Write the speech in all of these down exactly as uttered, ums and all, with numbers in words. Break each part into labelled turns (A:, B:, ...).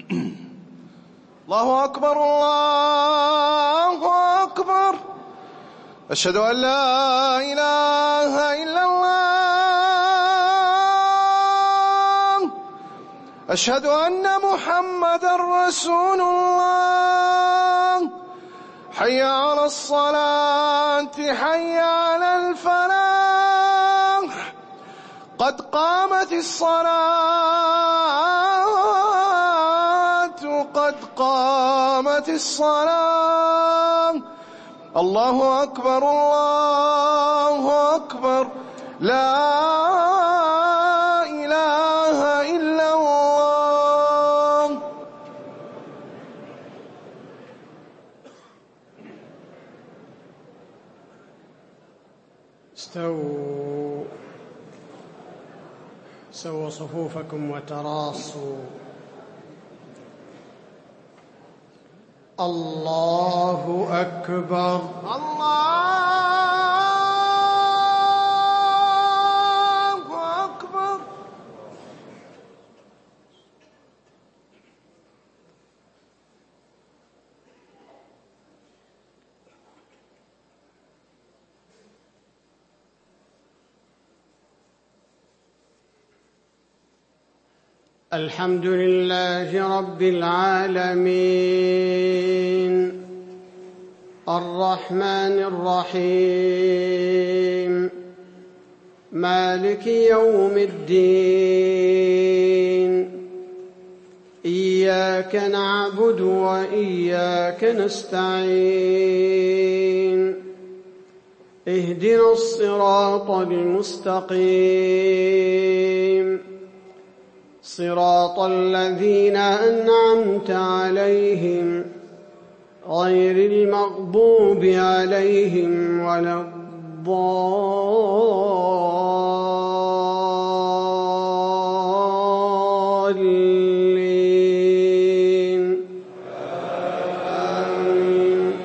A: الله أكبر الله أكبر. أشهد أن لا إله إلا الله. أشهد أن محمدًا رسول الله. حي على الصلاة حي على الفلاح. قد قامت الصلاة قد قامت الصلاة. الله أكبر الله أكبر. لا إله إلا الله.
B: استووا سووا صفوفكم وتراصوا. الله أكبر.
A: الله أكبر.
B: الحمد لله رب العالمين الرحمن الرحيم مالك يوم الدين. إياك نعبد وإياك نستعين. اهدنا الصراط المستقيم صراط الذين أنعمت عليهم غير المغضوب عليهم ولا الضالين. آمين.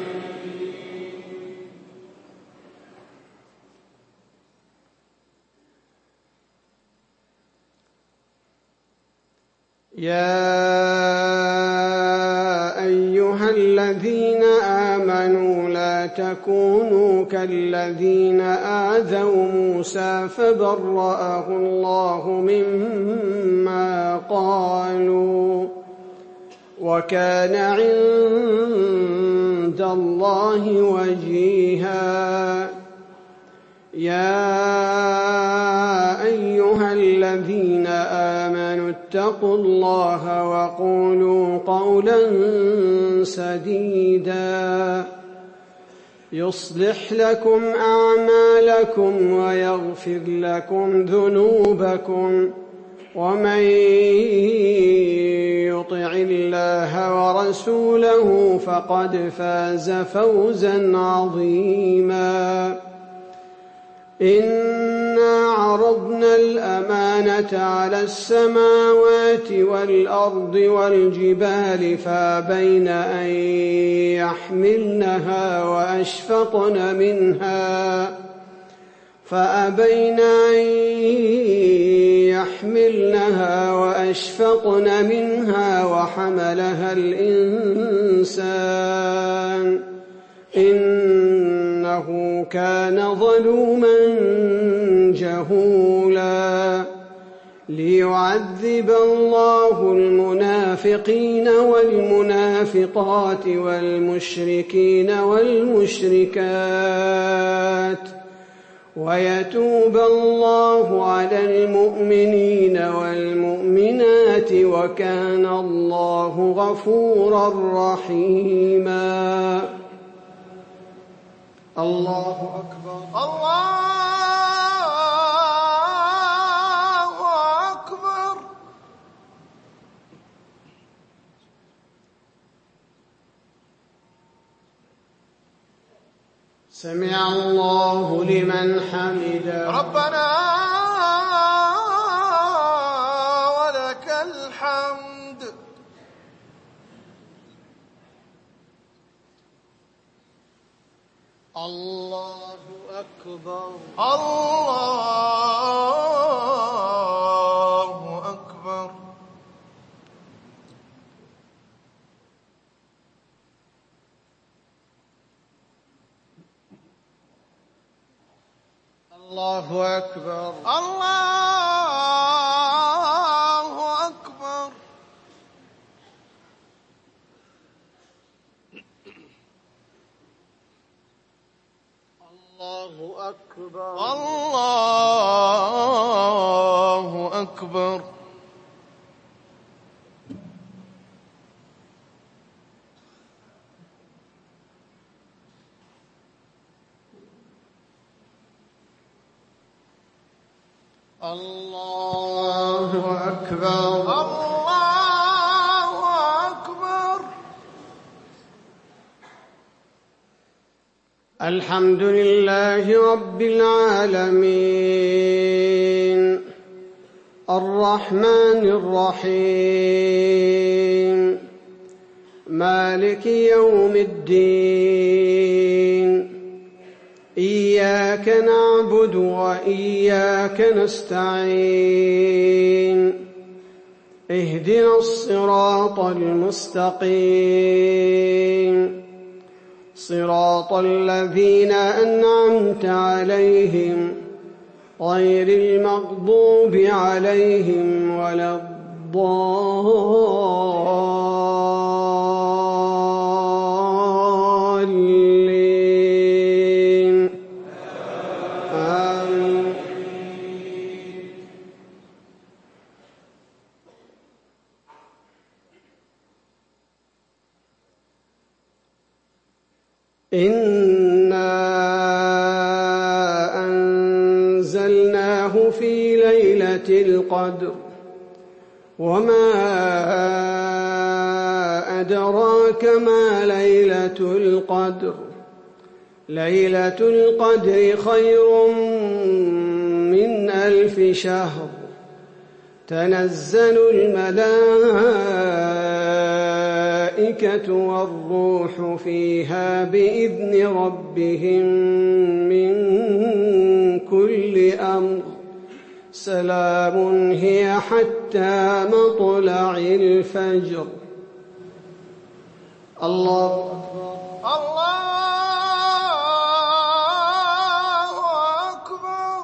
B: يا أيها الذين آمنوا لا تكونوا كالذين آذوا موسى فبرأه الله مما قالوا وكان عند الله وجيها. يا أيها الذين آمنوا اتقوا الله وقولوا قولا سديدا يصلح لكم أعمالكم ويغفر لكم ذنوبكم ومن يطع الله ورسوله فقد فاز فوزا عظيما. إنا عرضنا الأمانة على السماوات والأرض والجبال فأبين أن يحملنها وأشفقن منها فأبين أن يحملنها وأشفقن منها وحملها الإنسان إنه كان ظلوما جهولا. ليعذب الله المنافقين والمنافقات والمشركين والمشركات ويتوب الله على المؤمنين والمؤمنات وكان الله غفورا رحيما. الله أكبر.
A: الله أكبر.
B: سمع الله لمن حمده.
A: ربنا ولك الحمد.
B: الله أكبر.
A: الله أكبر.
B: الله أكبر.
A: الله أكبر.
B: الله أكبر.
A: الله أكبر.
B: الله أكبر.
A: الله أكبر.
B: الحمد لله رب العالمين الرحمن الرحيم مالك يوم الدين إياك نعبد وإياك نستعين اهدنا الصراط المستقيم صراط الذين أنعمت عليهم غير المغضوب عليهم ولا الضالين آمين. إنا أنزلناه في ليلة القدر وما أدراك ما ليلة القدر ليلة القدر خير من ألف شهر تنزل الملائكة والروح فيها بإذن ربهم من كل أمر سلام هي حتى مطلع الفجر. الله أكبر.
A: الله أكبر.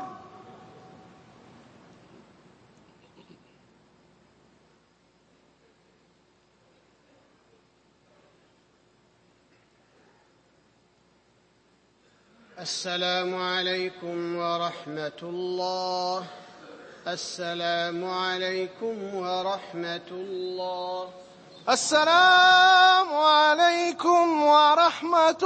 B: السلام عليكم ورحمة الله. السلام عليكم ورحمة الله.
A: السلام عليكم ورحمة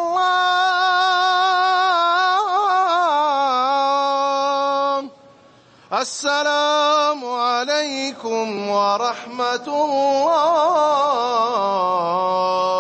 A: الله. السلام عليكم ورحمة الله.